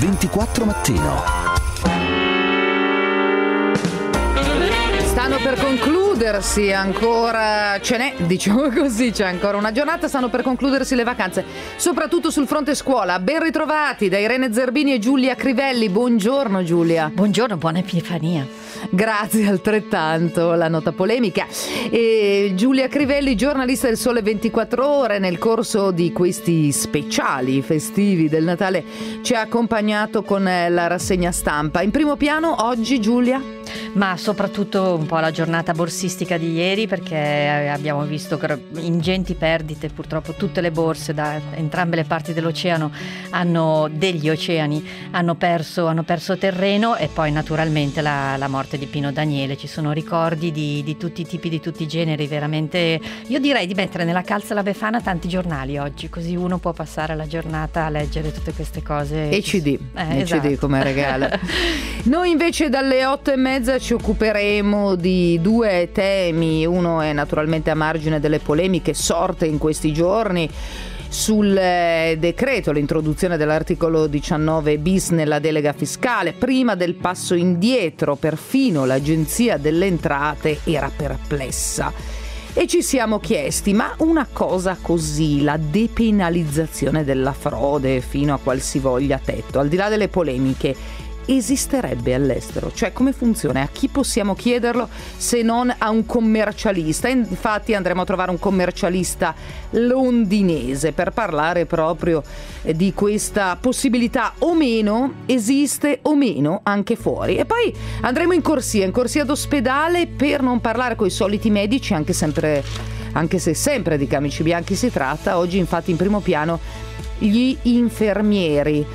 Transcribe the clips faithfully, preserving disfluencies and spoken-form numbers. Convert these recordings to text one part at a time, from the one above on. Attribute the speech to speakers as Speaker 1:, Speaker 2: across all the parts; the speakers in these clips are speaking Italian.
Speaker 1: ventiquattro Mattino.
Speaker 2: Stanno per concludersi ancora, ce n'è, diciamo così, c'è ancora una giornata, stanno per concludersi le vacanze, soprattutto sul fronte scuola. Ben ritrovati da Irene Zerbini e Giulia Crivelli. Buongiorno Giulia.
Speaker 3: Buongiorno, buona Epifania.
Speaker 2: Grazie altrettanto, la nota polemica. E Giulia Crivelli, giornalista del Sole ventiquattro Ore, nel corso di questi speciali festivi del Natale ci ha accompagnato con la rassegna stampa. In primo piano oggi, Giulia?
Speaker 3: Ma soprattutto un po' la giornata borsistica di ieri, perché abbiamo visto ingenti perdite. Purtroppo tutte le borse da entrambe le parti dell'oceano hanno degli oceani hanno perso, hanno perso terreno, e poi naturalmente la, la morte di Pino Daniele. Ci sono ricordi di, di tutti i tipi, di tutti i generi. Veramente io direi di mettere nella calza la Befana tanti giornali oggi, così uno può passare la giornata a leggere tutte queste cose.
Speaker 2: E C D,
Speaker 3: eh,
Speaker 2: e
Speaker 3: esatto.
Speaker 2: C D come regalo. Noi invece dalle otto e mezza ci occuperemo di due temi. Uno è naturalmente a margine delle polemiche sorte in questi giorni sul decreto, l'introduzione dell'articolo diciannove bis nella delega fiscale. Prima del passo indietro, perfino l'Agenzia delle Entrate era perplessa. E ci siamo chiesti, ma una cosa così, la depenalizzazione della frode fino a qualsivoglia tetto, al di là delle polemiche, esisterebbe all'estero? Cioè, come funziona? A chi possiamo chiederlo se non a un commercialista? Infatti andremo a trovare un commercialista londinese per parlare proprio di questa possibilità o meno, esiste o meno anche fuori. E poi andremo in corsia, in corsia d'ospedale, per non parlare coi soliti medici, anche sempre, anche se sempre di camici bianchi si tratta. Oggi infatti in primo piano gli infermieri.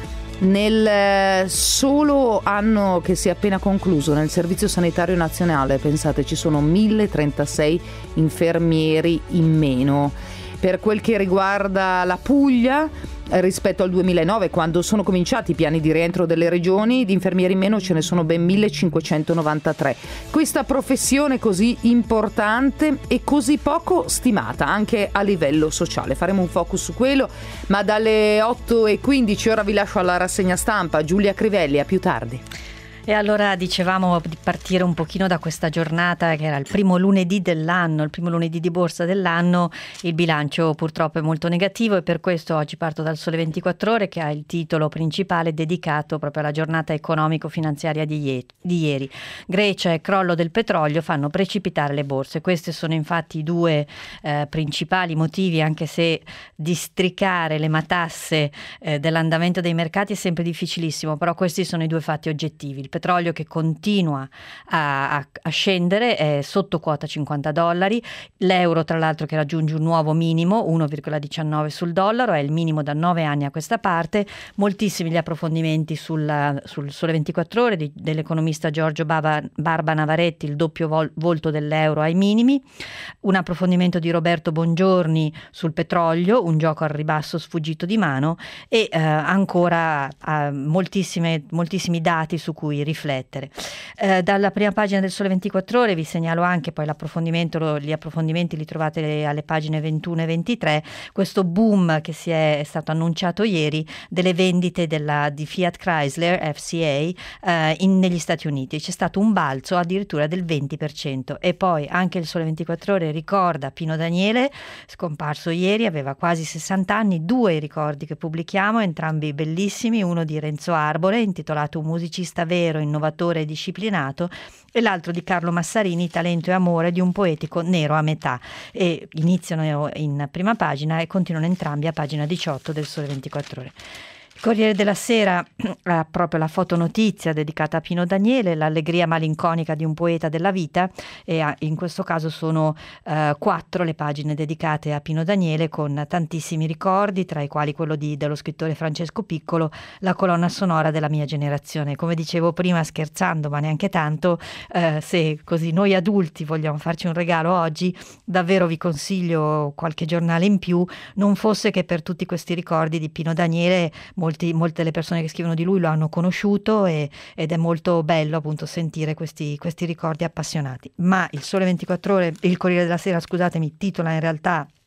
Speaker 2: Nel solo anno che si è appena concluso nel Servizio Sanitario Nazionale, pensate, ci sono mille trentasei infermieri in meno. Per quel che riguarda la Puglia, rispetto al duemilanove, quando sono cominciati i piani di rientro delle regioni, di infermieri in meno ce ne sono ben millecinquecentonovantatré. Questa professione così importante e così poco stimata anche a livello sociale. Faremo un focus su quello, ma dalle otto e quindici ora vi lascio alla rassegna stampa. Giulia Crivelli, a più tardi.
Speaker 3: E allora dicevamo di partire un pochino da questa giornata che era il primo lunedì dell'anno, il primo lunedì di borsa dell'anno. Il bilancio purtroppo è molto negativo, e per questo oggi parto dal Sole ventiquattro Ore, che ha il titolo principale dedicato proprio alla giornata economico-finanziaria di, ie- di ieri. Grecia e crollo del petrolio fanno precipitare le borse. Questi sono infatti i due eh, principali motivi, anche se districare le matasse eh, dell'andamento dei mercati è sempre difficilissimo, però questi sono i due fatti oggettivi. Il petrolio che continua a, a, a scendere, è sotto quota cinquanta dollari, l'euro tra l'altro che raggiunge un nuovo minimo, uno virgola diciannove sul dollaro, è il minimo da nove anni a questa parte. Moltissimi gli approfondimenti sul, sul Sole ventiquattro Ore di, dell'economista Giorgio Bava, Barba Navaretti, il doppio vol, volto dell'euro ai minimi, un approfondimento di Roberto Bongiorni sul petrolio, un gioco al ribasso sfuggito di mano, e eh, ancora eh, moltissime, moltissimi dati su cui riflettere. Eh, dalla prima pagina del Sole ventiquattro Ore vi segnalo anche poi l'approfondimento, gli approfondimenti li trovate alle pagine ventuno e ventitré, questo boom che si è, è stato annunciato ieri delle vendite della, di Fiat Chrysler F C A eh, in, negli Stati Uniti. C'è stato un balzo addirittura del venti per cento. E poi anche il Sole ventiquattro Ore ricorda Pino Daniele, scomparso ieri, aveva quasi sessanta anni. Due i ricordi che pubblichiamo, entrambi bellissimi, uno di Renzo Arbore intitolato Un musicista vero, innovatore e disciplinato, e l'altro di Carlo Massarini, Talento e amore di un poetico nero a metà. E iniziano in prima pagina e continuano entrambi a pagina diciotto del Sole ventiquattro Ore. Corriere della Sera ha proprio la fotonotizia dedicata a Pino Daniele, l'allegria malinconica di un poeta della vita, e in questo caso sono eh, quattro le pagine dedicate a Pino Daniele, con tantissimi ricordi, tra i quali quello di, dello scrittore Francesco Piccolo, la colonna sonora della mia generazione. Come dicevo prima, scherzando, ma neanche tanto, eh, se così noi adulti vogliamo farci un regalo oggi, davvero vi consiglio qualche giornale in più, non fosse che per tutti questi ricordi di Pino Daniele. Molti, molte delle persone che scrivono di lui lo hanno conosciuto, e, ed è molto bello appunto sentire questi, questi ricordi appassionati. Ma il Sole ventiquattro Ore, il Corriere della Sera, scusatemi, titola in realtà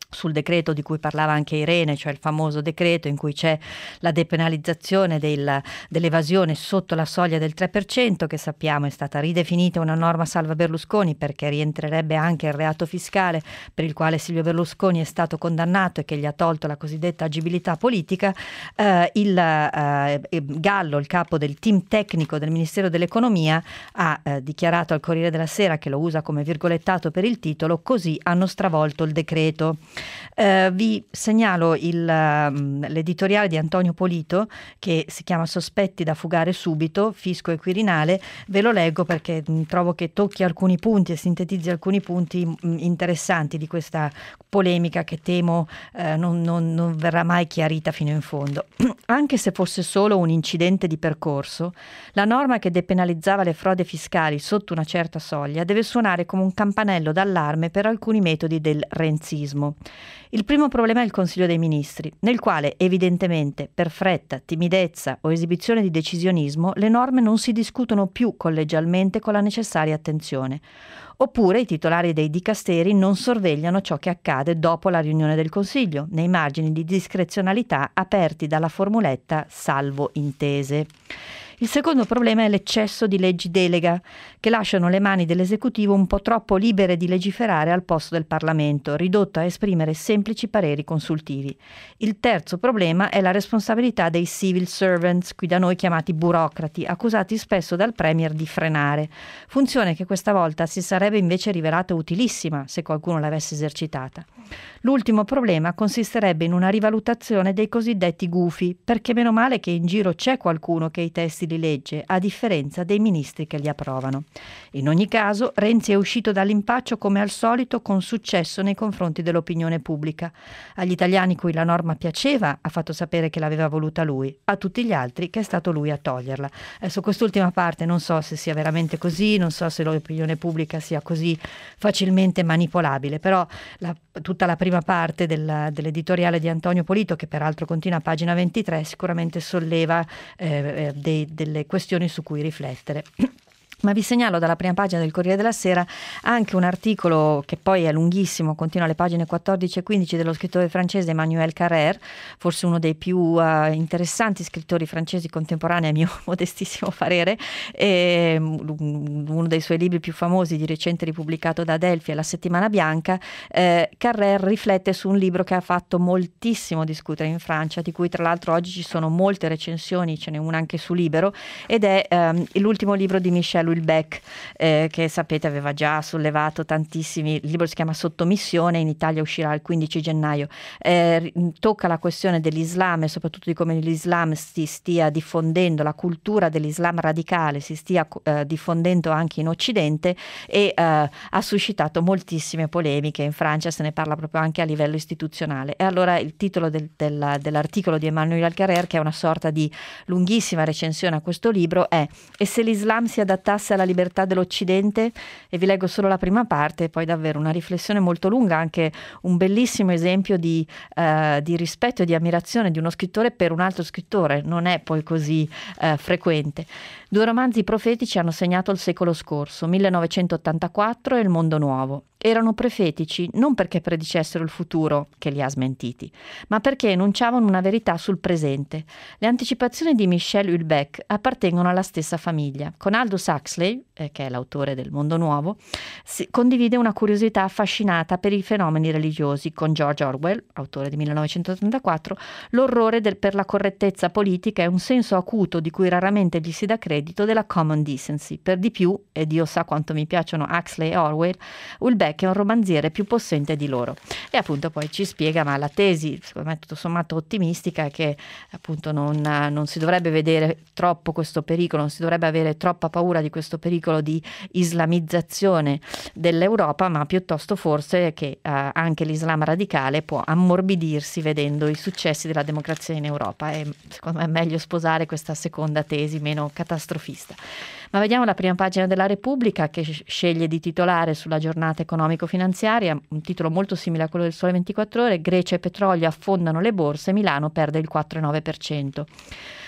Speaker 3: sul decreto di cui parlava anche Irene, cioè il famoso decreto in cui c'è la depenalizzazione del, dell'evasione sotto la soglia del tre per cento, che sappiamo è stata ridefinita una norma salva Berlusconi perché rientrerebbe anche il reato fiscale per il quale Silvio Berlusconi è stato condannato e che gli ha tolto la cosiddetta agibilità politica. Eh, il eh, Gallo, il capo del team tecnico del Ministero dell'Economia, ha eh, dichiarato al Corriere della Sera, che lo usa come virgolettato per il titolo: così hanno stravolto il decreto. Uh, vi segnalo il, uh, l'editoriale di Antonio Polito, che si chiama Sospetti da fugare subito, fisco e Quirinale. Ve lo leggo perché mh, trovo che tocchi alcuni punti e sintetizzi alcuni punti mh, interessanti di questa polemica che temo uh, non, non, non verrà mai chiarita fino in fondo. Anche se fosse solo un incidente di percorso, la norma che depenalizzava le frodi fiscali sotto una certa soglia deve suonare come un campanello d'allarme per alcuni metodi del renzismo. Il primo problema è il Consiglio dei Ministri, nel quale evidentemente per fretta, timidezza o esibizione di decisionismo le norme non si discutono più collegialmente con la necessaria attenzione. Oppure i titolari dei dicasteri non sorvegliano ciò che accade dopo la riunione del Consiglio, nei margini di discrezionalità aperti dalla formuletta salvo intese. Il secondo problema è l'eccesso di leggi delega, che lasciano le mani dell'esecutivo un po' troppo libere di legiferare al posto del Parlamento, ridotto a esprimere semplici pareri consultivi. Il terzo problema è la responsabilità dei civil servants, qui da noi chiamati burocrati, accusati spesso dal Premier di frenare, funzione che questa volta si sarebbe invece rivelata utilissima se qualcuno l'avesse esercitata. L'ultimo problema consisterebbe in una rivalutazione dei cosiddetti gufi, perché meno male che in giro c'è qualcuno che i testi li legge, a differenza dei ministri che li approvano. In ogni caso, Renzi è uscito dall'impaccio come al solito con successo nei confronti dell'opinione pubblica. Agli italiani cui la norma piaceva ha fatto sapere che l'aveva voluta lui, a tutti gli altri che è stato lui a toglierla. Adesso quest'ultima parte non so se sia veramente così, non so se l'opinione pubblica sia così facilmente manipolabile, però la, tutta la prima parte del, dell'editoriale di Antonio Polito, che peraltro continua a pagina ventitré, sicuramente solleva eh, dei, delle questioni su cui riflettere. Ma vi segnalo dalla prima pagina del Corriere della Sera anche un articolo che poi è lunghissimo, continua alle pagine quattordici e quindici, dello scrittore francese Emmanuel Carrère, forse uno dei più uh, interessanti scrittori francesi contemporanei a mio modestissimo parere. E, um, uno dei suoi libri più famosi, di recente ripubblicato da Adelphi, è La settimana bianca. eh, Carrère riflette su un libro che ha fatto moltissimo discutere in Francia, di cui tra l'altro oggi ci sono molte recensioni, ce n'è una anche su Libero, ed è um, l'ultimo libro di Michel Houellebecq, eh, che sapete aveva già sollevato tantissimi. Il libro si chiama Sottomissione, in Italia uscirà il quindici gennaio. Eh, tocca la questione dell'Islam e soprattutto di come l'Islam si stia diffondendo, la cultura dell'Islam radicale si stia eh, diffondendo anche in Occidente, e eh, ha suscitato moltissime polemiche. In Francia se ne parla proprio anche a livello istituzionale. E allora il titolo del, del, dell'articolo di Emmanuel Carrère, che è una sorta di lunghissima recensione a questo libro, è: e se l'Islam si adattasse alla libertà dell'Occidente? E vi leggo solo la prima parte, poi davvero una riflessione molto lunga, anche un bellissimo esempio di, uh, di rispetto e di ammirazione di uno scrittore per un altro scrittore, non è poi così uh, frequente. Due romanzi profetici hanno segnato il secolo scorso, millenovecentottantaquattro e Il mondo nuovo. Erano profetici non perché predicessero il futuro, che li ha smentiti, ma perché enunciavano una verità sul presente. Le anticipazioni di Michel Houellebecq appartengono alla stessa famiglia. Con Aldous Huxley, eh, che è l'autore del Mondo Nuovo, si condivide una curiosità affascinata per i fenomeni religiosi. Con George Orwell, autore di millenovecentottantaquattro, l'orrore del, per la correttezza politica e un senso acuto, di cui raramente gli si dà credito, della common decency. Per di più, e Dio sa quanto mi piacciono Huxley e Orwell, Houellebecq è un romanziere più possente di loro. E appunto poi ci spiega, ma la tesi, secondo me tutto sommato ottimistica, è che appunto non, non si dovrebbe vedere troppo questo pericolo, non si dovrebbe avere troppa paura di questo pericolo di islamizzazione dell'Europa, ma piuttosto forse che eh, anche l'Islam radicale può ammorbidirsi vedendo i successi della democrazia in Europa. E secondo me è meglio sposare questa seconda tesi, meno catastrofista. Ma vediamo la prima pagina della Repubblica, che sceglie di titolare sulla giornata economico-finanziaria un titolo molto simile a quello del Sole ventiquattro Ore: Grecia e petrolio affondano le borse, Milano perde il quattro virgola nove per cento.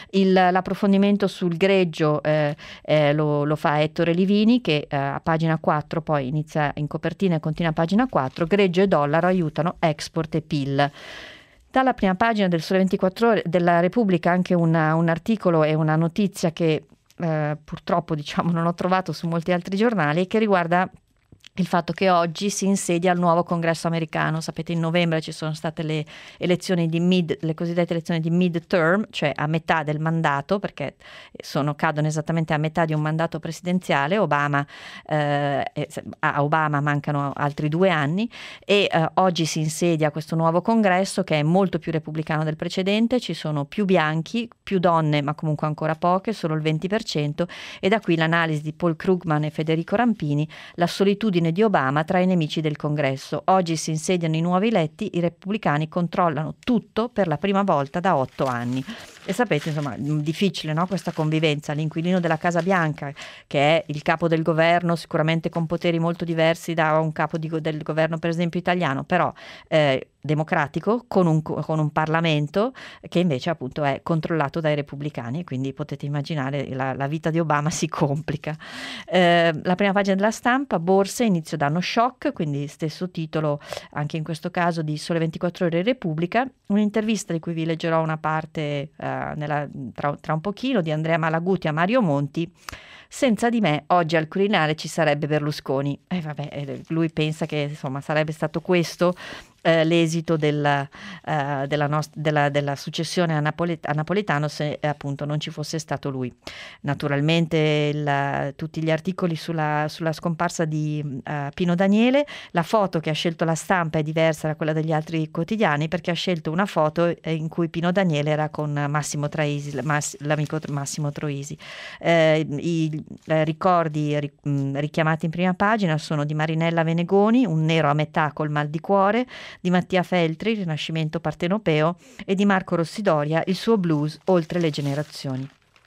Speaker 3: Il, l'approfondimento sul greggio eh, eh, lo, lo fa Ettore Livini, che eh, a pagina quattro poi inizia in copertina e continua a pagina quattro. Greggio e dollaro aiutano export e P I L. Dalla prima pagina del Sole ventiquattro Ore della Repubblica anche una, un articolo e una notizia che eh, purtroppo diciamo non ho trovato su molti altri giornali, che riguarda il fatto che oggi si insedia il nuovo congresso americano. Sapete, in novembre ci sono state le elezioni di mid, le cosiddette elezioni di mid-term, cioè a metà del mandato, perché sono, cadono esattamente a metà di un mandato presidenziale. Obama, eh, a Obama mancano altri due anni e eh, oggi si insedia questo nuovo congresso che è molto più repubblicano del precedente. Ci sono più bianchi, più donne, ma comunque ancora poche, solo il venti per cento, e da qui l'analisi di Paul Krugman e Federico Rampini: la solitudine di Obama tra i nemici del congresso. Oggi si insediano i nuovi eletti, i repubblicani controllano tutto per la prima volta da otto anni. E sapete, insomma, difficile, no? Questa convivenza. L'inquilino della Casa Bianca, che è il capo del governo, sicuramente con poteri molto diversi da un capo di, del governo per esempio italiano, però eh, democratico, con un, con un Parlamento che invece appunto è controllato dai repubblicani, quindi potete immaginare la, la vita di Obama si complica. Eh, la prima pagina della Stampa: borse, inizio d'anno shock, quindi stesso titolo anche in questo caso di Sole ventiquattro Ore e Repubblica. Un'intervista di cui vi leggerò una parte eh, nella, tra, tra un pochino, di Andrea Malaguti a Mario Monti. Senza di me oggi al Quirinale ci sarebbe Berlusconi. E eh, vabbè, lui pensa che insomma sarebbe stato questo eh, l'esito della, eh, della, nost- della, della successione a, Napolet- a Napolitano se eh, appunto non ci fosse stato lui. Naturalmente il, tutti gli articoli sulla, sulla scomparsa di uh, Pino Daniele. La foto che ha scelto la Stampa è diversa da quella degli altri quotidiani, perché ha scelto una foto in cui Pino Daniele era con Massimo Traisi, Mass- l'amico Massimo Troisi. Eh, i eh, ricordi ri- mh, richiamati in prima pagina sono di Marinella Venegoni, Un nero a metà col mal di cuore, di Mattia Feltri, Rinascimento partenopeo, e di Marco Rossidoria, Il suo blues oltre le generazioni.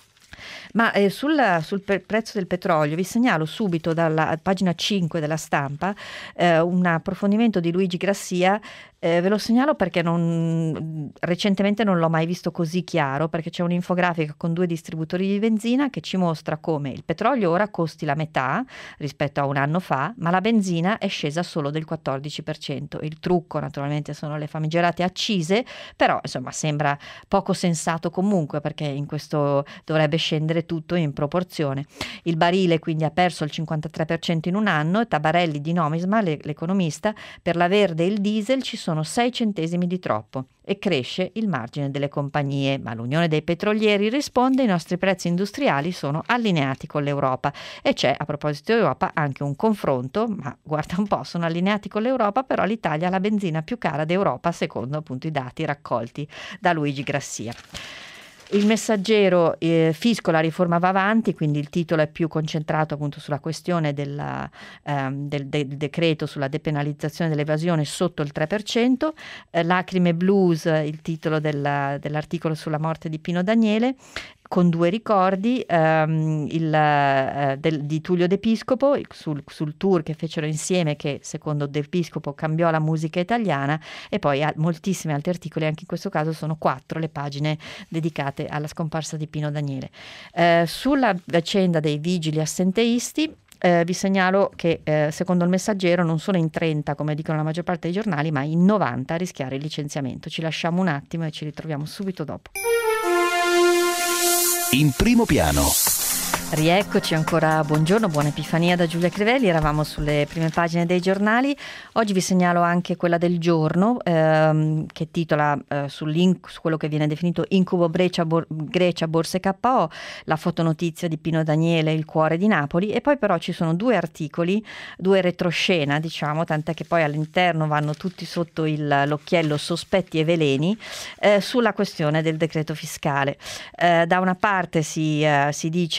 Speaker 3: Ma eh, sul, sul pe- prezzo del petrolio vi segnalo subito dalla pagina cinque della Stampa eh, un approfondimento di Luigi Grassia. Eh, ve lo segnalo perché non, recentemente non l'ho mai visto così chiaro, perché c'è un'infografica con due distributori di benzina che ci mostra come il petrolio ora costi la metà rispetto a un anno fa, ma la benzina è scesa solo del quattordici per cento. Il trucco naturalmente sono le famigerate accise, però insomma sembra poco sensato comunque, perché in questo dovrebbe scendere tutto in proporzione. Il barile quindi ha perso il cinquantatré per cento in un anno, e Tabarelli di Nomisma, le, l'economista: per la verde e il diesel ci sono sei centesimi di troppo e cresce il margine delle compagnie, ma l'Unione dei Petrolieri risponde: i nostri prezzi industriali sono allineati con l'Europa. E c'è, a proposito di Europa, anche un confronto, ma guarda un po', sono allineati con l'Europa, però l'Italia ha la benzina più cara d'Europa secondo appunto i dati raccolti da Luigi Grassia. Il Messaggero: eh, fisco, la riforma va avanti, quindi il titolo è più concentrato appunto sulla questione della, ehm, del, del decreto sulla depenalizzazione dell'evasione sotto il tre per cento. Eh, Lacrime blues, il titolo della, dell'articolo sulla morte di Pino Daniele, con due ricordi ehm, il, eh, del, di Tullio De Piscopo sul, sul tour che fecero insieme, che secondo De Piscopo cambiò la musica italiana, e poi a, moltissimi altri articoli, anche in questo caso sono quattro le pagine dedicate alla scomparsa di Pino Daniele. Eh, sulla vicenda dei vigili assenteisti Eh, vi segnalo che eh, secondo il Messaggero non sono in trenta, come dicono la maggior parte dei giornali, ma in novanta a rischiare il licenziamento. Ci lasciamo un attimo e ci ritroviamo subito dopo.
Speaker 1: In primo piano.
Speaker 3: Rieccoci ancora, buongiorno, buona Epifania da Giulia Crivelli. Eravamo sulle prime pagine dei giornali. Oggi vi segnalo anche quella del Giorno, ehm, che titola eh, su quello che viene definito incubo Grecia, Bor- Grecia Borse K O, la fotonotizia di Pino Daniele, il cuore di Napoli. E poi però ci sono due articoli, due retroscena, diciamo, tant'è che poi all'interno vanno tutti sotto il, l'occhiello sospetti e veleni, eh, sulla questione del decreto fiscale. Eh, da una parte si, eh, si dice il salva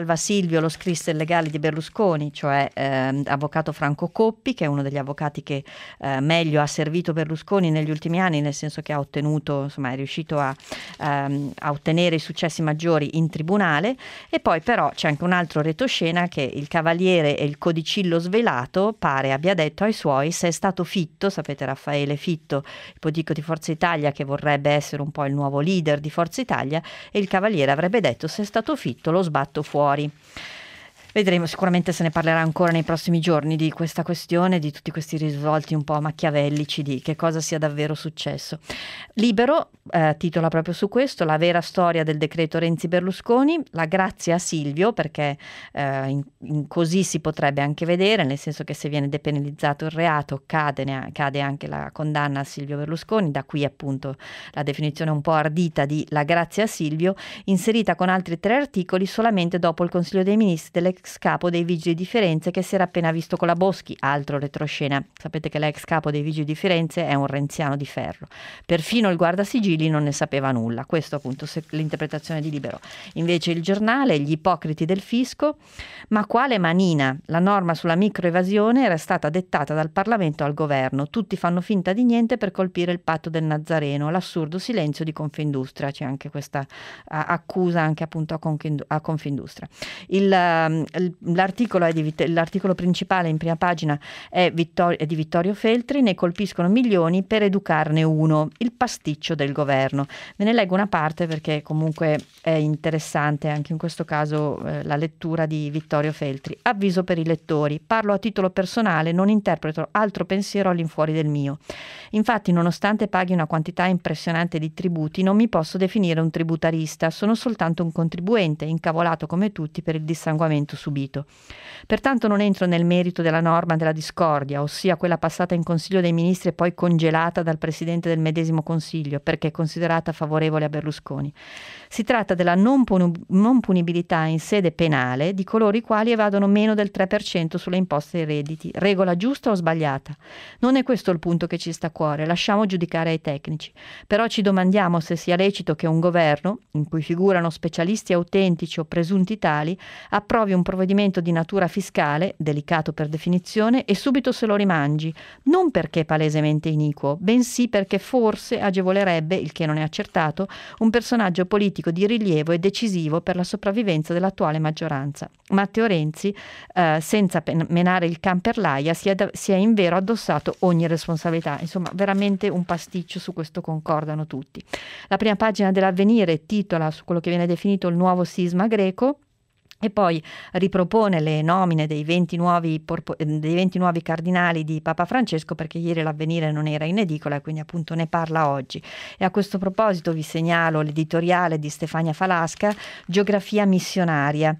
Speaker 3: salva Silvio, lo scrisse il legale di Berlusconi, cioè eh, avvocato Franco Coppi, che è uno degli avvocati che eh, meglio ha servito Berlusconi negli ultimi anni, nel senso che ha ottenuto, insomma, è riuscito a, ehm, a ottenere i successi maggiori in tribunale. E poi però c'è anche un altro retroscena, che il Cavaliere e il Codicillo svelato pare abbia detto ai suoi: se è stato Fitto, sapete Raffaele Fitto, il politico di Forza Italia che vorrebbe essere un po' il nuovo leader di Forza Italia, e il Cavaliere avrebbe detto: se è stato Fitto lo sbatto fuori. Vedremo, sicuramente se ne parlerà ancora nei prossimi giorni di questa questione, di tutti questi risvolti un po' machiavellici, di che cosa sia davvero successo. Libero eh, titola proprio su questo: la vera storia del decreto Renzi-Berlusconi, la grazia a Silvio, perché eh, in, in così si potrebbe anche vedere, nel senso che se viene depenalizzato il reato cade, ne, cade anche la condanna a Silvio Berlusconi, da qui appunto la definizione un po' ardita di la grazia a Silvio, inserita con altri tre articoli solamente dopo il Consiglio dei Ministri dell'ex capo dei Vigili di Firenze, che si era appena visto con la Boschi, altro retroscena. Sapete che l'ex capo dei Vigili di Firenze è un renziano di ferro. Perfino il guardasigilli non ne sapeva nulla. Questo appunto se, l'interpretazione di Libero. Invece il Giornale, gli ipocriti del fisco, ma quale manina? La norma sulla microevasione era stata dettata dal Parlamento al governo. Tutti fanno finta di niente per colpire il patto del Nazareno, l'assurdo silenzio di Confindustria. C'è anche questa uh, accusa anche appunto a, Confind- a Confindustria. Il um, L'articolo, è di, l'articolo principale in prima pagina è, Vittor- è di Vittorio Feltri: ne colpiscono milioni per educarne uno, il pasticcio del governo. Ve ne leggo una parte perché comunque è interessante anche in questo caso eh, la lettura di Vittorio Feltri. Avviso per i lettori: parlo a titolo personale, non interpreto altro pensiero all'infuori del mio. Infatti, nonostante paghi una quantità impressionante di tributi, non mi posso definire un tributarista, sono soltanto un contribuente, incavolato come tutti per il dissanguamento subito. Pertanto non entro nel merito della norma della discordia, ossia quella passata in Consiglio dei Ministri e poi congelata dal Presidente del medesimo Consiglio, perché è considerata favorevole a Berlusconi. Si tratta della non, pun- non punibilità in sede penale di coloro i quali evadono meno del tre per cento sulle imposte dei redditi. Regola giusta o sbagliata? Non è questo il punto che ci sta a cuore, lasciamo giudicare ai tecnici. Però ci domandiamo se sia lecito che un governo, in cui figurano specialisti autentici o presunti tali, approvi un provvedimento di natura fiscale, delicato per definizione, e subito se lo rimangi, non perché palesemente iniquo, bensì perché forse agevolerebbe, il che non è accertato, un personaggio politico di rilievo e decisivo per la sopravvivenza dell'attuale maggioranza. Matteo Renzi, eh, senza pen- menare il can per l'aia, si è, da- si è invero addossato ogni responsabilità. Insomma, veramente un pasticcio, su questo concordano tutti. La prima pagina dell'Avvenire titola su quello che viene definito il nuovo sisma greco, e poi ripropone le nomine dei venti nuovi, porpo, dei venti nuovi cardinali di Papa Francesco, perché ieri l'Avvenire non era in edicola e quindi appunto ne parla oggi. E a questo proposito vi segnalo l'editoriale di Stefania Falasca, Geografia missionaria.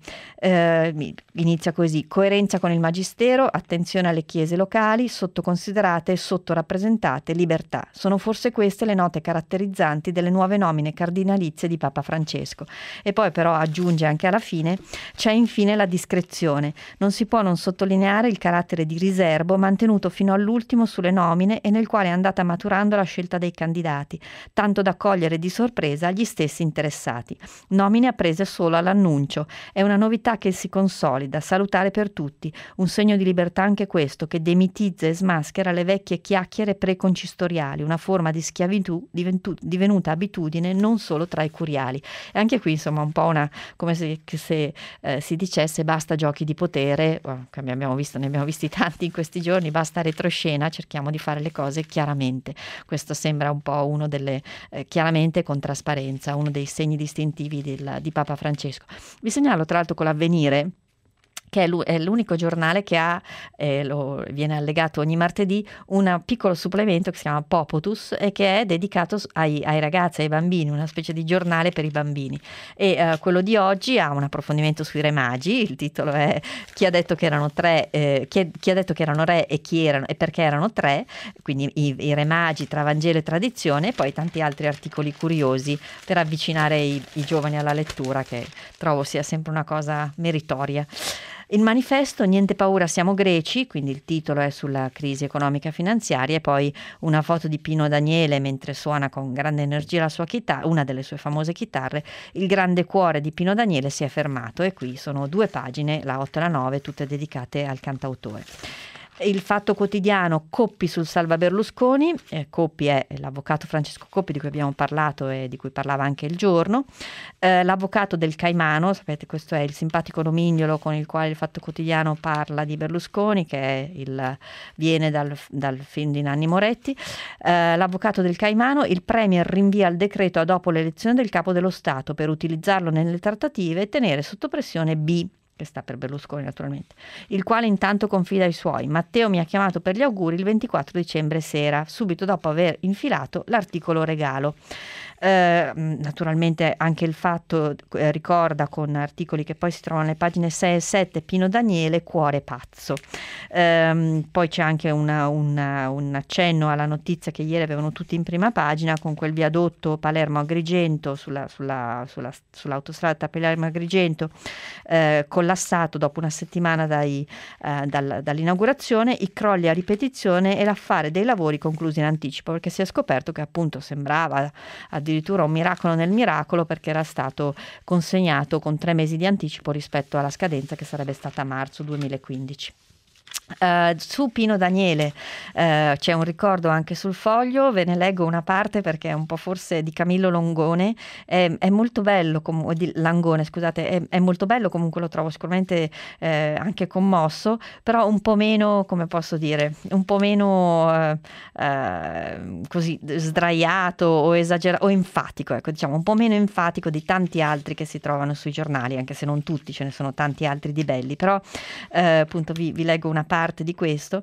Speaker 3: Eh, inizia così: coerenza con il magistero, attenzione alle chiese locali, sottoconsiderate e sottorappresentate, libertà. Sono forse queste le note caratterizzanti delle nuove nomine cardinalizie di Papa Francesco. E poi però aggiunge anche alla fine: c'è infine la discrezione. Non si può non sottolineare il carattere di riservo mantenuto fino all'ultimo sulle nomine e nel quale è andata maturando la scelta dei candidati, tanto da cogliere di sorpresa gli stessi interessati. Nomine apprese solo all'annuncio. È una novità che si consolida, salutare per tutti, un segno di libertà anche questo, che demitizza e smaschera le vecchie chiacchiere preconcistoriali, una forma di schiavitù diventu- divenuta abitudine non solo tra i curiali. E anche qui insomma un po' una, come se, se Eh, si dicesse basta giochi di potere, oh, che abbiamo visto, ne abbiamo visti tanti in questi giorni, basta retroscena, cerchiamo di fare le cose chiaramente. Questo sembra un po' uno delle, eh, chiaramente con trasparenza, uno dei segni distintivi del, di Papa Francesco. Vi segnalo tra l'altro con l'Avvenire, che è l'unico giornale che ha, eh, lo, viene allegato ogni martedì, un piccolo supplemento che si chiama Popotus e che è dedicato ai, ai ragazzi, ai bambini, una specie di giornale per i bambini. E eh, quello di oggi ha un approfondimento sui Re Magi. Il titolo è Chi ha detto che erano tre, eh, chi, chi ha detto che erano re e chi erano e perché erano tre, quindi i, i Re Magi tra Vangelo e tradizione, e poi tanti altri articoli curiosi per avvicinare i, i giovani alla lettura, che trovo sia sempre una cosa meritoria. Il manifesto Niente paura, siamo greci, quindi il titolo è sulla crisi economica finanziaria, e poi una foto di Pino Daniele mentre suona con grande energia la sua chitarra, una delle sue famose chitarre. Il grande cuore di Pino Daniele si è fermato, e qui sono due pagine, la otto e la nove, tutte dedicate al cantautore. Il Fatto Quotidiano, Coppi sul salva Berlusconi. eh, Coppi è l'avvocato Francesco Coppi di cui abbiamo parlato e di cui parlava anche Il Giorno. Eh, l'avvocato del Caimano, sapete, questo è il simpatico nomignolo con il quale il Fatto Quotidiano parla di Berlusconi, che è il, viene dal, dal film di Nanni Moretti. Eh, l'avvocato del Caimano: il Premier rinvia il decreto a dopo l'elezione del capo dello Stato per utilizzarlo nelle trattative e tenere sotto pressione B, che sta per Berlusconi naturalmente, il quale intanto confida ai suoi: Matteo mi ha chiamato per gli auguri il ventiquattro dicembre sera, subito dopo aver infilato l'articolo regalo. Eh, naturalmente anche il Fatto eh, ricorda, con articoli che poi si trovano alle pagine sei e sette, Pino Daniele, cuore pazzo. Eh, poi c'è anche una, una, un accenno alla notizia che ieri avevano tutti in prima pagina, con quel viadotto Palermo-Agrigento sulla, sulla, sulla, sull'autostrada Palermo-Agrigento eh, collassato dopo una settimana dai, eh, dal, dall'inaugurazione, i crolli a ripetizione e l'affare dei lavori conclusi in anticipo, perché si è scoperto che appunto sembrava addirittura un miracolo nel miracolo, perché era stato consegnato con tre mesi di anticipo rispetto alla scadenza, che sarebbe stata marzo duemilaquindici. Uh, su Pino Daniele uh, c'è un ricordo anche sul Foglio, ve ne leggo una parte perché è un po' forse di Camillo Longone. È, è molto bello, com- di Langone scusate, è, è molto bello, comunque lo trovo sicuramente eh, anche commosso, però un po' meno, come posso dire, un po' meno uh, uh, così sdraiato o esagerato o enfatico, ecco, diciamo un po' meno enfatico di tanti altri che si trovano sui giornali, anche se non tutti, ce ne sono tanti altri di belli, però eh, appunto vi, vi leggo una parte di questo.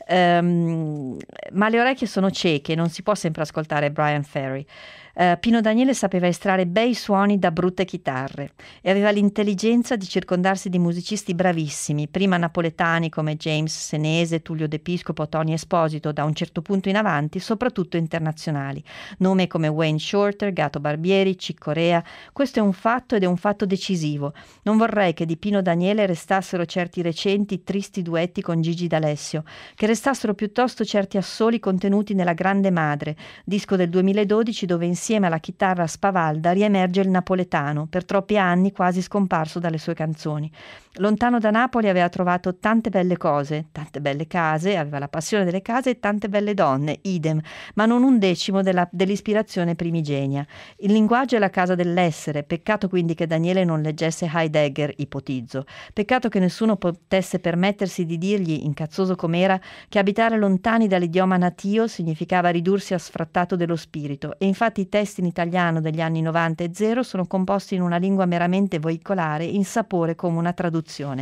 Speaker 3: Um, ma le orecchie sono cieche, non si può sempre ascoltare Brian Ferry. Uh, Pino Daniele sapeva estrarre bei suoni da brutte chitarre e aveva l'intelligenza di circondarsi di musicisti bravissimi, prima napoletani come James Senese, Tullio De Piscopo, Tony Esposito, da un certo punto in avanti, soprattutto internazionali. Nome come Wayne Shorter, Gato Barbieri, Chick Corea. Questo è un fatto, ed è un fatto decisivo. Non vorrei che di Pino Daniele restassero certi recenti tristi duetti con Gigi D'Alessio, che restassero piuttosto certi assoli contenuti nella Grande Madre, disco del duemiladodici, dove insieme Insieme alla chitarra spavalda riemerge il napoletano, per troppi anni quasi scomparso dalle sue canzoni. Lontano da Napoli aveva trovato tante belle cose, tante belle case, aveva la passione delle case e tante belle donne, idem, ma non un decimo della, dell'ispirazione primigenia. Il linguaggio è la casa dell'essere, peccato quindi che Daniele non leggesse Heidegger, ipotizzo. Peccato che nessuno potesse permettersi di dirgli, incazzoso com'era, che abitare lontani dall'idioma natio significava ridursi a sfrattato dello spirito, e infatti i testi in italiano degli anni novanta e zero sono composti in una lingua meramente veicolare, in sapore come una traduzione.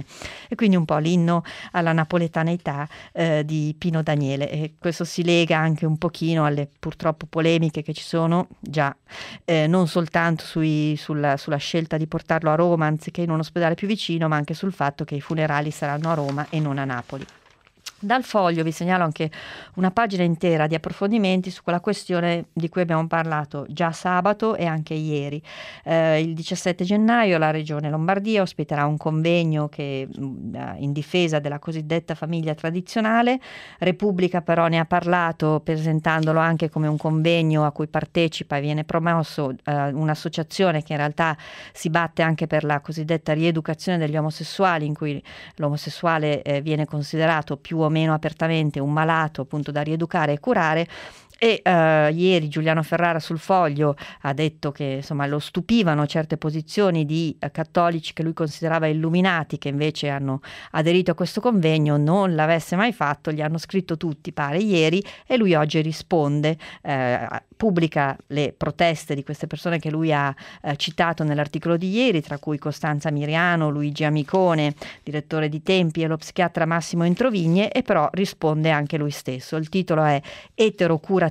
Speaker 3: E quindi un po' l'inno alla napoletaneità eh, di Pino Daniele, e questo si lega anche un pochino alle purtroppo polemiche che ci sono già, eh, non soltanto sui, sulla, sulla scelta di portarlo a Roma anziché in un ospedale più vicino, ma anche sul fatto che i funerali saranno a Roma e non a Napoli. Dal Foglio vi segnalo anche una pagina intera di approfondimenti su quella questione di cui abbiamo parlato già sabato e anche ieri. Eh, il diciassette gennaio la Regione Lombardia ospiterà un convegno che, in difesa della cosiddetta famiglia tradizionale. Repubblica però ne ha parlato, presentandolo anche come un convegno a cui partecipa e viene promosso eh, un'associazione che in realtà si batte anche per la cosiddetta rieducazione degli omosessuali, in cui l'omosessuale eh, viene considerato più o meno apertamente un malato appunto da rieducare e curare. E uh, ieri Giuliano Ferrara sul Foglio ha detto che insomma lo stupivano certe posizioni di uh, cattolici che lui considerava illuminati, che invece hanno aderito a questo convegno. Non l'avesse mai fatto, gli hanno scritto tutti, pare, ieri, e lui oggi risponde, uh, pubblica le proteste di queste persone che lui ha uh, citato nell'articolo di ieri, tra cui Costanza Miriano, Luigi Amicone, direttore di Tempi, e lo psichiatra Massimo Introvigne, e però risponde anche lui stesso. Il titolo è Eterocura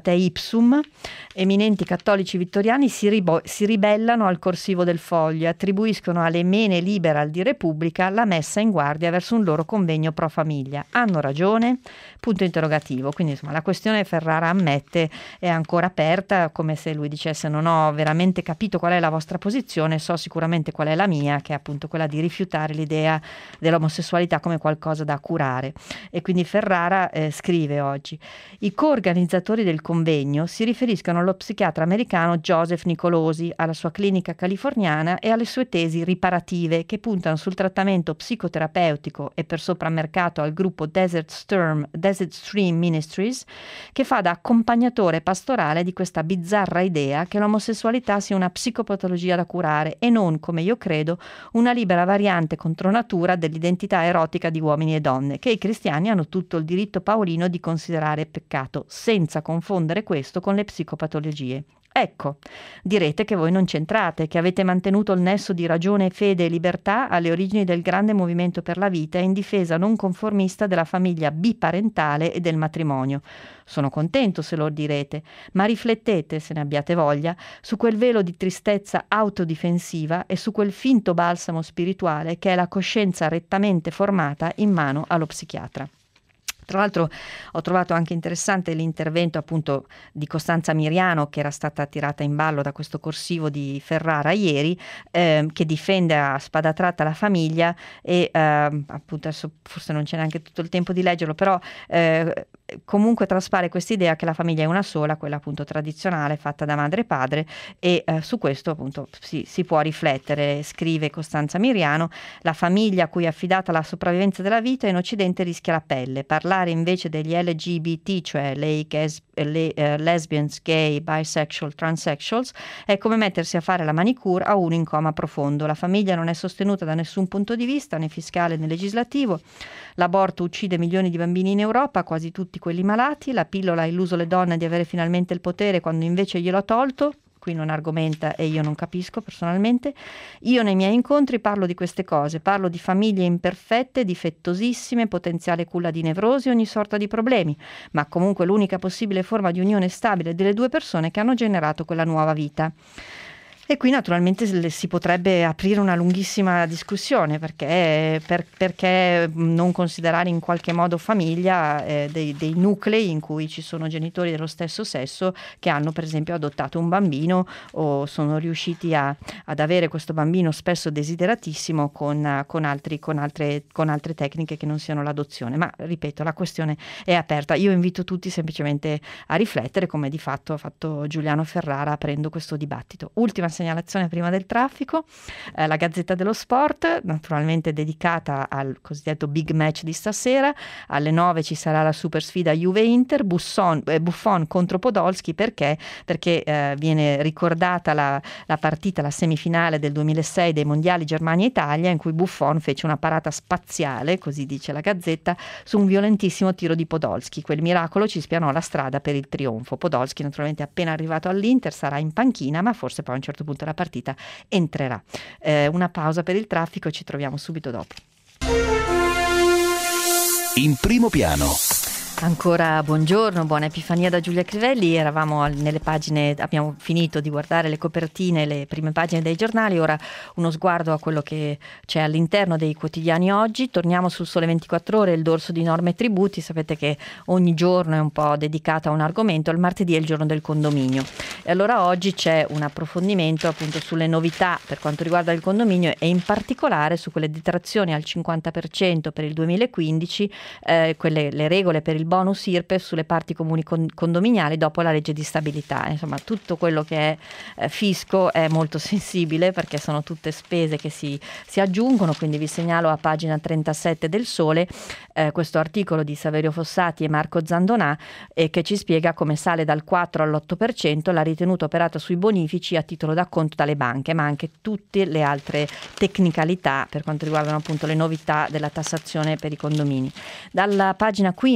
Speaker 3: libertà ipsum, eminenti cattolici vittoriani si, ribo- si ribellano al corsivo del Foglio e attribuiscono alle Mene Liberal di Repubblica la messa in guardia verso un loro convegno pro famiglia. Hanno ragione? Punto interrogativo. Quindi insomma la questione Ferrara ammette è ancora aperta, come se lui dicesse non ho veramente capito qual è la vostra posizione, so sicuramente qual è la mia, che è appunto quella di rifiutare l'idea dell'omosessualità come qualcosa da curare. E quindi Ferrara eh, scrive oggi: i coorganizzatori del convegno si riferiscono allo psichiatra americano Joseph Nicolosi, alla sua clinica californiana e alle sue tesi riparative che puntano sul trattamento psicoterapeutico e per soprammercato al gruppo Desert Storm, Desert Stream Ministries, che fa da accompagnatore pastorale di questa bizzarra idea che l'omosessualità sia una psicopatologia da curare e non, come io credo, una libera variante contro natura dell'identità erotica di uomini e donne, che i cristiani hanno tutto il diritto paolino di considerare peccato, senza confondere questo con le psicopatologie. Ecco, direte che voi non c'entrate, che avete mantenuto il nesso di ragione, fede e libertà alle origini del grande movimento per la vita in difesa non conformista della famiglia biparentale e del matrimonio. Sono contento se lo direte, ma riflettete, se ne abbiate voglia, su quel velo di tristezza autodifensiva e su quel finto balsamo spirituale che è la coscienza rettamente formata in mano allo psichiatra. Tra l'altro ho trovato anche interessante l'intervento appunto di Costanza Miriano, che era stata tirata in ballo da questo corsivo di Ferrara ieri, eh, che difende a spada tratta la famiglia e eh, appunto adesso forse non c'è neanche tutto il tempo di leggerlo, però eh, comunque traspare questa idea che la famiglia è una sola, quella appunto tradizionale fatta da madre e padre, e eh, su questo appunto si, si può riflettere. Scrive Costanza Miriano: la famiglia a cui è affidata la sopravvivenza della vita in Occidente rischia la pelle. Parlare invece degli L G B T, cioè le, le uh, lesbians, gay, bisexual, transsexuals, è come mettersi a fare la manicure a uno in coma profondo. La famiglia non è sostenuta da nessun punto di vista, né fiscale né legislativo. L'aborto uccide milioni di bambini in Europa, quasi tutti quelli malati. La pillola ha illuso le donne di avere finalmente il potere quando invece glielo ha tolto. Qui non argomenta e io non capisco personalmente. Io nei miei incontri parlo di queste cose, parlo di famiglie imperfette, difettosissime, potenziale culla di nevrosi, ogni sorta di problemi, ma comunque l'unica possibile forma di unione stabile delle due persone che hanno generato quella nuova vita. E qui naturalmente si potrebbe aprire una lunghissima discussione, perché, per, perché non considerare in qualche modo famiglia eh, dei, dei nuclei in cui ci sono genitori dello stesso sesso che hanno per esempio adottato un bambino o sono riusciti a, ad avere questo bambino spesso desideratissimo con, con, altri, con, altre, con altre tecniche che non siano l'adozione. Ma ripeto, la questione è aperta. Io invito tutti semplicemente a riflettere, come di fatto ha fatto Giuliano Ferrara aprendo questo dibattito. Ultima segnalazione prima del traffico, eh, la Gazzetta dello Sport, naturalmente dedicata al cosiddetto big match di stasera. Alle nove ci sarà la super sfida Juve-Inter, Buffon, eh, Buffon contro Podolski. Perché? Perché eh, viene ricordata la, la partita, la semifinale del duemilasei dei mondiali Germania-Italia, in cui Buffon fece una parata spaziale, così dice la Gazzetta, su un violentissimo tiro di Podolski. Quel miracolo ci spianò la strada per il trionfo. Podolski naturalmente appena arrivato all'Inter sarà in panchina, ma forse poi a un certo punto la partita entrerà. Eh, una pausa per il traffico e ci troviamo subito dopo.
Speaker 1: In primo piano.
Speaker 3: Ancora buongiorno, buona Epifania da Giulia Crivelli. Eravamo nelle pagine, abbiamo finito di guardare le copertine, le prime pagine dei giornali, ora uno sguardo a quello che c'è all'interno dei quotidiani oggi. Torniamo sul Sole ventiquattro Ore, il dorso di norme e tributi. Sapete che ogni giorno è un po' dedicato a un argomento, il martedì è il giorno del condominio. E allora oggi c'è un approfondimento appunto sulle novità per quanto riguarda il condominio e in particolare su quelle detrazioni al cinquanta per cento per il duemilaquindici, eh, quelle, le regole per il bonus I R P E F sulle parti comuni condominiali dopo la legge di stabilità. Insomma, tutto quello che è eh, fisco è molto sensibile, perché sono tutte spese che si, si aggiungono, quindi vi segnalo a pagina trentasette del Sole eh, questo articolo di Saverio Fossati e Marco Zandonà eh, che ci spiega come sale dal quattro all'otto per cento la ritenuta operata sui bonifici a titolo d'acconto dalle banche, ma anche tutte le altre tecnicalità per quanto riguardano appunto le novità della tassazione per i condomini. Dalla pagina quindici del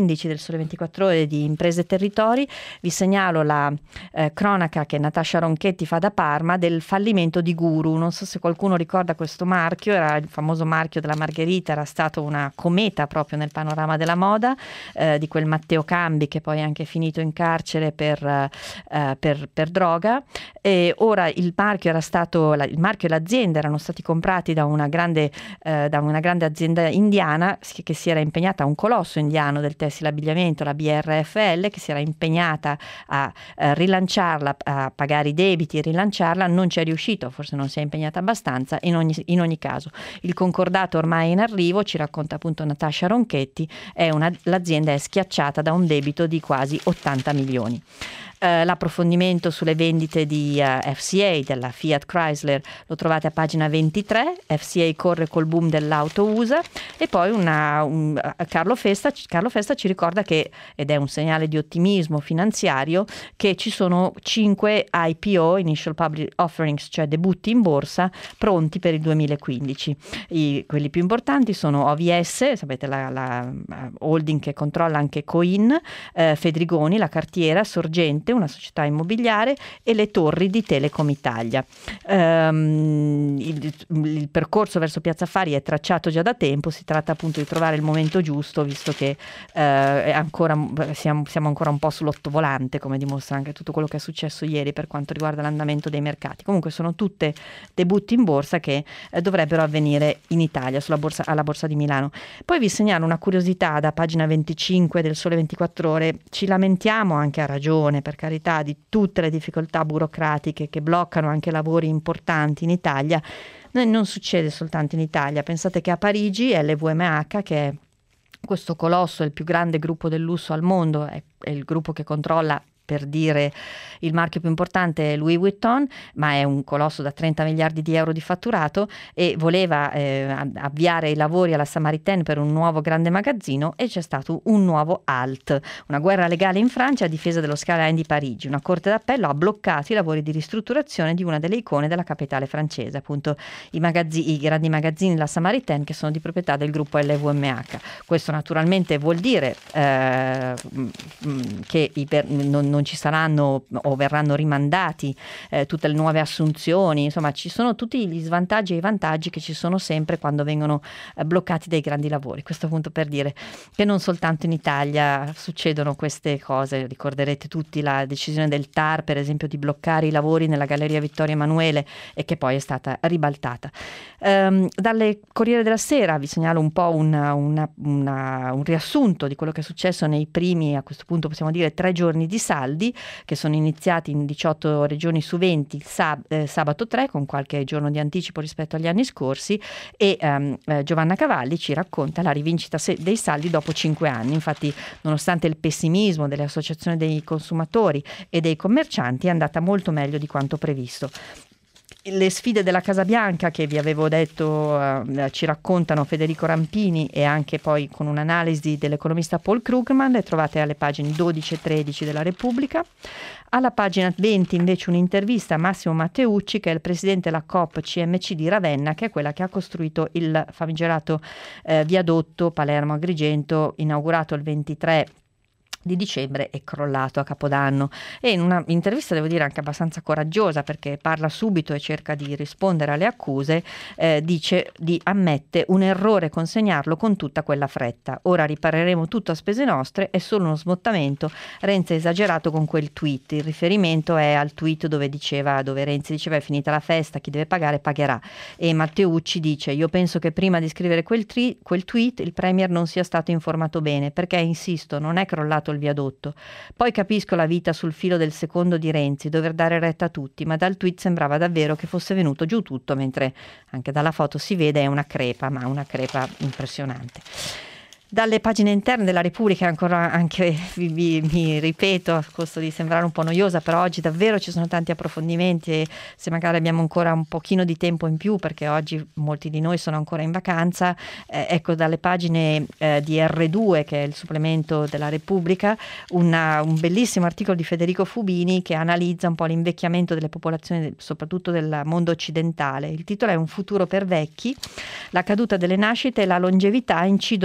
Speaker 3: Sole ventiquattro Ore di Imprese e Territori, vi segnalo la eh, cronaca che Natascia Ronchetti fa da Parma del fallimento di Guru. Non so se qualcuno ricorda questo marchio, era il famoso marchio della Margherita, era stato una cometa proprio nel panorama della moda, eh, di quel Matteo Cambi che poi è anche finito in carcere per, eh, per, per droga. E ora il marchio era stato, la, il marchio e l'azienda erano stati comprati da una grande, eh, da una grande azienda indiana che, che si era impegnata, un colosso indiano del tessile abbigliamento, la B R F L, che si era impegnata a eh, rilanciarla, a pagare i debiti e rilanciarla. Non ci è riuscito, forse non si è impegnata abbastanza. In ogni, in ogni caso il concordato ormai è in arrivo, ci racconta appunto Natascia Ronchetti, è una, l'azienda è schiacciata da un debito di quasi ottanta milioni. Uh, l'approfondimento sulle vendite di uh, F C A, della Fiat Chrysler, lo trovate a pagina ventitré. F C A corre col boom dell'auto U S A. E poi una, un, uh, Carlo Festa, Carlo Festa ci ricorda che, ed è un segnale di ottimismo finanziario, che ci sono cinque I P O, Initial Public Offerings, cioè debutti in borsa, pronti per il duemilaquindici. I, quelli più importanti sono O V S, sapete la, la uh, holding che controlla anche Coin, uh, Fedrigoni, la cartiera, Sorgente, una società immobiliare, e le torri di Telecom Italia. Um, il, il percorso verso Piazza Affari è tracciato già da tempo, si tratta appunto di trovare il momento giusto, visto che uh, è ancora, siamo, siamo ancora un po' sull'ottovolante, come dimostra anche tutto quello che è successo ieri per quanto riguarda l'andamento dei mercati. Comunque sono tutte debutti in borsa che eh, dovrebbero avvenire in Italia, sulla borsa, alla Borsa di Milano. Poi vi segnalo una curiosità da pagina venticinque del Sole ventiquattro Ore. Ci lamentiamo anche a ragione, per carità, di tutte le difficoltà burocratiche che bloccano anche lavori importanti in Italia. Non succede soltanto in Italia. Pensate che a Parigi L V M H, che è questo colosso, è il più grande gruppo del lusso al mondo, è, è il gruppo che controlla, per dire, il marchio più importante è Louis Vuitton, ma è un colosso da trenta miliardi di euro di fatturato, e voleva eh, avviare i lavori alla Samaritaine per un nuovo grande magazzino, e c'è stato un nuovo halt, una guerra legale in Francia a difesa dello skyline di Parigi. Una corte d'appello ha bloccato i lavori di ristrutturazione di una delle icone della capitale francese, appunto i, magazzi- i grandi magazzini La Samaritaine, che sono di proprietà del gruppo L V M H. Questo naturalmente vuol dire eh, che i per- non non ci saranno o verranno rimandati eh, tutte le nuove assunzioni. Insomma, ci sono tutti gli svantaggi e i vantaggi che ci sono sempre quando vengono eh, bloccati dei grandi lavori. Questo appunto per dire che non soltanto in Italia succedono queste cose. Ricorderete tutti la decisione del T A R, per esempio, di bloccare i lavori nella Galleria Vittorio Emanuele, e che poi è stata ribaltata. Um, dalle Corriere della Sera vi segnalo un po' una, una, una, un riassunto di quello che è successo nei primi, a questo punto possiamo dire, tre giorni di saldi, che sono iniziati in diciotto regioni su venti il sab- eh, sabato tre, con qualche giorno di anticipo rispetto agli anni scorsi, e um, eh, Giovanna Cavalli ci racconta la rivincita se- dei saldi dopo cinque anni. Infatti, nonostante il pessimismo delle associazioni dei consumatori e dei commercianti, è andata molto meglio di quanto previsto. Le sfide della Casa Bianca, che vi avevo detto, uh, ci raccontano Federico Rampini, e anche poi con un'analisi dell'economista Paul Krugman, le trovate alle pagine dodici e tredici della Repubblica. Alla pagina venti invece un'intervista a Massimo Matteucci, che è il presidente della Coop C M C di Ravenna, che è quella che ha costruito il famigerato eh, viadotto Palermo-Agrigento, inaugurato il ventitré di dicembre e crollato a Capodanno. E in una intervista, devo dire, anche abbastanza coraggiosa, perché parla subito e cerca di rispondere alle accuse, eh, dice di ammette un errore consegnarlo con tutta quella fretta. Ora ripareremo tutto a spese nostre, è solo uno smottamento. Renzi ha esagerato con quel tweet. Il riferimento è al tweet dove diceva, dove Renzi diceva: è finita la festa, chi deve pagare pagherà. E Matteucci dice: io penso che prima di scrivere quel, tri- quel tweet il premier non sia stato informato bene, perché, insisto, non è crollato il viadotto. Poi capisco la vita sul filo del secondo di Renzi, dover dare retta a tutti, ma dal tweet sembrava davvero che fosse venuto giù tutto, mentre anche dalla foto si vede è una crepa, ma una crepa impressionante. Dalle pagine interne della Repubblica, ancora anche vi, vi, mi ripeto, a costo di sembrare un po' noiosa, però oggi davvero ci sono tanti approfondimenti, e se magari abbiamo ancora un pochino di tempo in più, perché oggi molti di noi sono ancora in vacanza, eh, ecco, dalle pagine eh, di erre due, che è il supplemento della Repubblica, una, un bellissimo articolo di Federico Fubini che analizza un po' l'invecchiamento delle popolazioni, soprattutto del mondo occidentale. Il titolo è: Un futuro per vecchi, la caduta delle nascite e la longevità incidono fortemente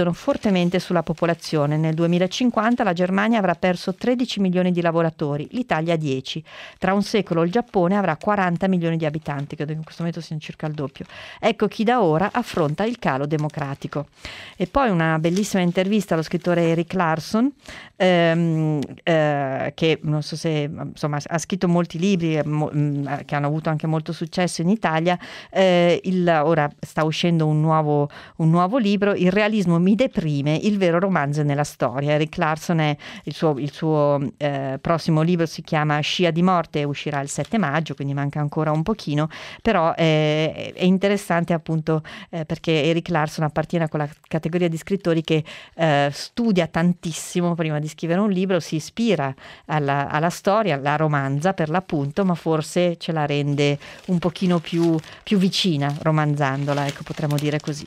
Speaker 3: fortemente sulla popolazione. Nel duemilacinquanta la Germania avrà perso tredici milioni di lavoratori, l'Italia dieci. Tra un secolo il Giappone avrà quaranta milioni di abitanti, credo che in questo momento siano circa il doppio. Ecco chi da ora affronta il calo democratico. E poi una bellissima intervista allo scrittore Erik Larson, ehm, eh, che non so se insomma ha scritto molti libri eh, mo, mh, che hanno avuto anche molto successo in Italia. Eh, il, ora sta uscendo un nuovo, un nuovo libro, Il realismo mi deprime, il vero romanzo nella storia. Erik Larson è il suo, il suo eh, prossimo libro si chiama Scia di morte e uscirà il sette maggio, quindi manca ancora un pochino, però eh, è interessante appunto eh, perché Erik Larson appartiene a quella categoria di scrittori che eh, studia tantissimo prima di scrivere un libro, si ispira alla, alla storia, la romanza per l'appunto, ma forse ce la rende un pochino più, più vicina romanzandola, ecco, potremmo dire così.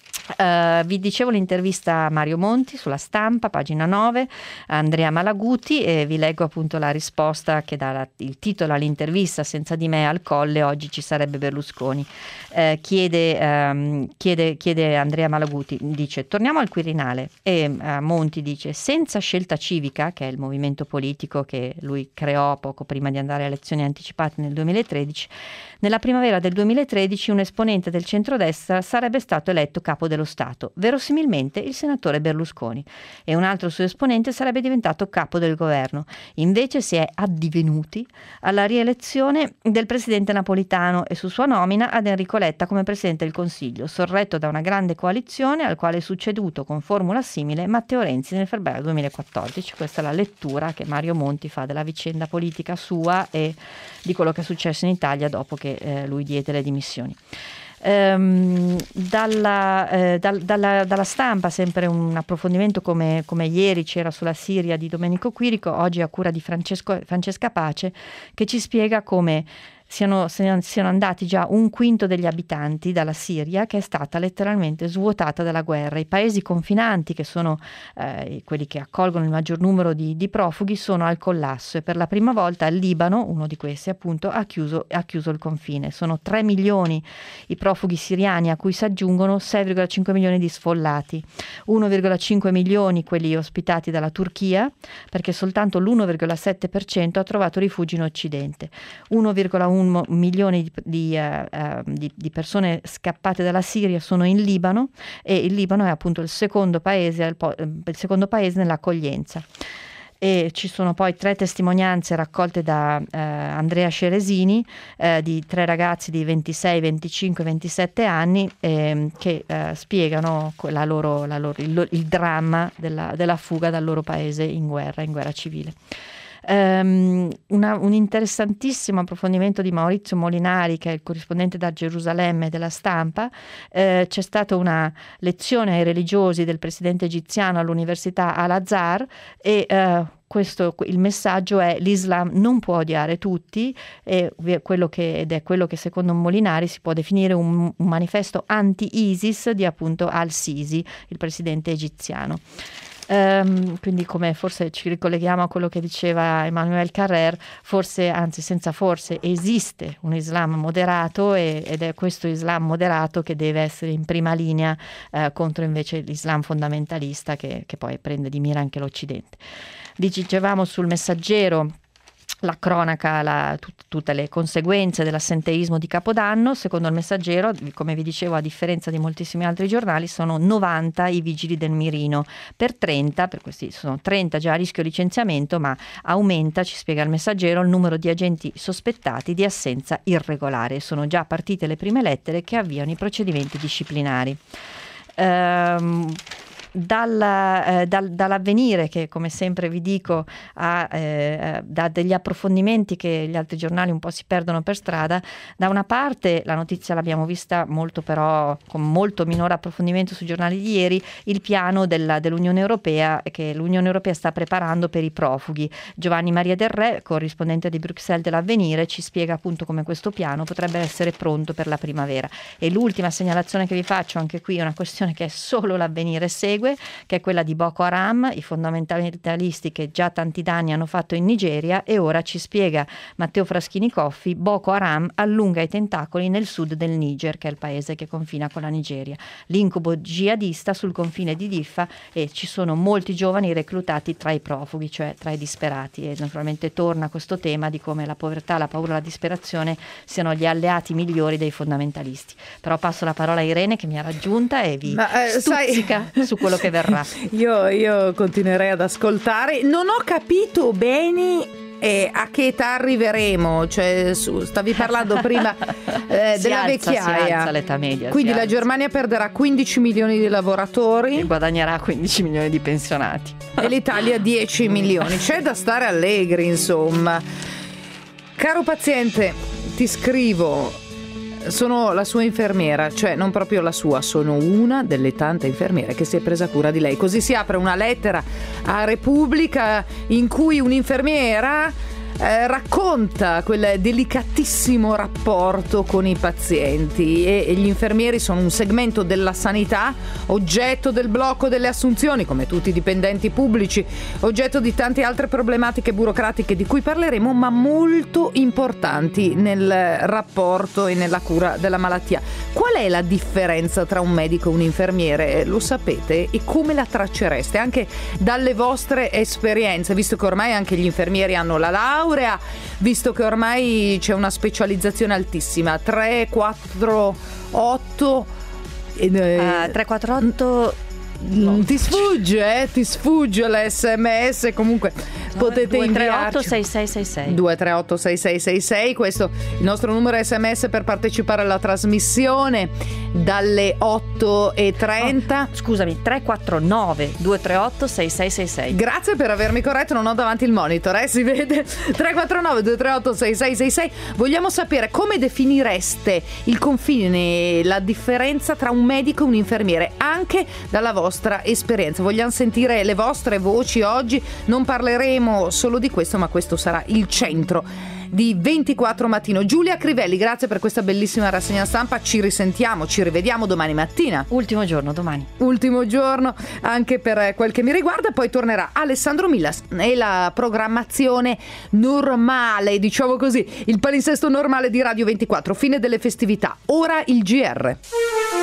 Speaker 3: Uh, vi dicevo l'intervista a Mario Monti sulla Stampa, pagina nove, a Andrea Malaguti, e vi leggo appunto la risposta che dà la, il titolo all'intervista: senza di me al Colle oggi ci sarebbe Berlusconi. Uh, chiede, um, chiede, chiede Andrea Malaguti, dice: torniamo al Quirinale, e uh, Monti dice: senza Scelta Civica, che è il movimento politico che lui creò poco prima di andare alle elezioni anticipate nel duemilatredici, nella primavera del duemilatredici un esponente del centrodestra sarebbe stato eletto capo dello Stato, verosimilmente il senatore Berlusconi, e un altro suo esponente sarebbe diventato capo del governo. Invece si è addivenuti alla rielezione del presidente Napolitano e su sua nomina ad Enrico Letta come presidente del Consiglio, sorretto da una grande coalizione al quale è succeduto con formula simile Matteo Renzi nel febbraio duemilaquattordici. Questa è la lettura che Mario Monti fa della vicenda politica sua e di quello che è successo in Italia dopo che eh, lui diede le dimissioni. Ehm, dalla, eh, dal, dalla, dalla Stampa sempre un approfondimento come, come ieri c'era sulla Siria di Domenico Quirico, oggi a cura di Francesco, Francesca Pace, che ci spiega come Siano, siano andati già un quinto degli abitanti dalla Siria, che è stata letteralmente svuotata dalla guerra. I paesi confinanti, che sono eh, quelli che accolgono il maggior numero di, di profughi, sono al collasso, e per la prima volta il Libano, uno di questi appunto, ha chiuso, ha chiuso il confine. Sono tre milioni i profughi siriani, a cui si aggiungono sei virgola cinque milioni di sfollati, uno virgola cinque milioni quelli ospitati dalla Turchia, perché soltanto l'uno virgola sette per cento ha trovato rifugio in Occidente, uno virgola uno un milione di, di, uh, di, di persone scappate dalla Siria sono in Libano, e il Libano è appunto il secondo paese, il, il secondo paese nell'accoglienza. E ci sono poi tre testimonianze raccolte da eh, Andrea Ceresini, eh, di tre ragazzi di ventisei, venticinque, ventisette anni, eh, che eh, spiegano la loro, la loro, il, il dramma della, della fuga dal loro paese in guerra, in guerra civile. Um, una, un interessantissimo approfondimento di Maurizio Molinari, che è il corrispondente da Gerusalemme della Stampa. Eh, c'è stata una lezione ai religiosi del presidente egiziano all'università Al-Azhar, e eh, questo, il messaggio è: l'Islam non può odiare tutti, e quello che, ed è quello che secondo Molinari si può definire un, un manifesto anti-ISIS di appunto Al-Sisi, il presidente egiziano. Um, quindi, come forse ci ricolleghiamo a quello che diceva Emmanuel Carrère, forse, anzi senza forse, esiste un Islam moderato, e, ed è questo Islam moderato che deve essere in prima linea eh, contro invece l'Islam fondamentalista, che, che poi prende di mira anche l'Occidente. Dicevamo sul Messaggero la cronaca, la, tut, tutte le conseguenze dell'assenteismo di Capodanno. Secondo il Messaggero, come vi dicevo, a differenza di moltissimi altri giornali, sono novanta i vigili del mirino per trenta, per questi sono trenta già a rischio licenziamento, ma aumenta, ci spiega il Messaggero, il numero di agenti sospettati di assenza irregolare. Sono già partite le prime lettere che avviano i procedimenti disciplinari. Ehm, Dalla, eh, dal, dall'Avvenire, che come sempre vi dico ha eh, da degli approfondimenti che gli altri giornali un po' si perdono per strada. Da una parte la notizia l'abbiamo vista molto, però con molto minore approfondimento sui giornali di ieri, il piano della, dell'Unione Europea che l'Unione Europea sta preparando per i profughi. Giovanni Maria Del Re, corrispondente di Bruxelles dell'Avvenire, ci spiega appunto come questo piano potrebbe essere pronto per la primavera. E l'ultima segnalazione che vi faccio, anche qui è una questione che solo l'Avvenire segue, due, che è quella di Boko Haram, i fondamentalisti che già tanti danni hanno fatto in Nigeria, e ora ci spiega Matteo Fraschini Coffi, Boko Haram allunga i tentacoli nel sud del Niger, che è il paese che confina con la Nigeria. L'incubo jihadista sul confine di Diffa, e ci sono molti giovani reclutati tra i profughi, cioè tra i disperati, e naturalmente torna questo tema di come la povertà, la paura e la disperazione siano gli alleati migliori dei fondamentalisti. Però passo la parola a Irene che mi ha raggiunta e vi
Speaker 2: Ma, eh,
Speaker 3: stuzzica
Speaker 2: sai,
Speaker 3: su quello che verrà.
Speaker 2: Io, io continuerei ad ascoltare. Non ho capito bene e a che età arriveremo? Cioè, su, stavi parlando prima eh, della
Speaker 3: alza,
Speaker 2: vecchiaia.
Speaker 3: Si alza l'età media.
Speaker 2: Quindi la
Speaker 3: alza.
Speaker 2: Germania perderà quindici milioni di lavoratori
Speaker 3: e guadagnerà quindici milioni di pensionati.
Speaker 2: E l'Italia dieci milioni. C'è da stare allegri, insomma. Caro paziente, ti scrivo. Sono la sua infermiera, cioè non proprio la sua, sono una delle tante infermiere che si è presa cura di lei. Così si apre una lettera a Repubblica in cui un'infermiera eh, racconta quel delicatissimo rapporto con i pazienti, e, e gli infermieri sono un segmento della sanità, oggetto del blocco delle assunzioni, come tutti i dipendenti pubblici, oggetto di tante altre problematiche burocratiche di cui parleremo, ma molto importanti nel rapporto e nella cura della malattia. Qual è la differenza tra un medico e un infermiere? Lo sapete? E come la traccereste? Anche dalle vostre esperienze, visto che ormai anche gli infermieri hanno la laurea, visto che ormai c'è una specializzazione altissima. tre quattro otto
Speaker 3: uh, tre quattro otto
Speaker 2: No. Ti sfugge, eh? Ti sfugge l'esse emme esse. Comunque potete inviarci
Speaker 3: due tre otto sei sei sei sei
Speaker 2: due tre otto sei sei sei sei. Questo il nostro numero esse emme esse per partecipare alla trasmissione dalle otto e trenta.
Speaker 3: Oh, scusami, tre quattro nove due tre otto sei sei sei sei.
Speaker 2: Grazie per avermi corretto, non ho davanti il monitor, eh, si vede. tre quattro nove due tre otto sei sei sei sei. Vogliamo sapere come definireste il confine, la differenza tra un medico e un infermiere, anche dalla vostra esperienza. Vogliamo sentire le vostre voci oggi. Non parleremo solo di questo, ma questo sarà il centro di ventiquattro Mattino. Giulia Crivelli, grazie per questa bellissima rassegna stampa. Ci risentiamo, ci rivediamo domani mattina.
Speaker 3: Ultimo giorno, domani.
Speaker 2: Ultimo giorno anche per quel che mi riguarda. Poi tornerà Alessandro Milas e la programmazione normale, diciamo così, il palinsesto normale di Radio ventiquattro. Fine delle festività. Ora il G R.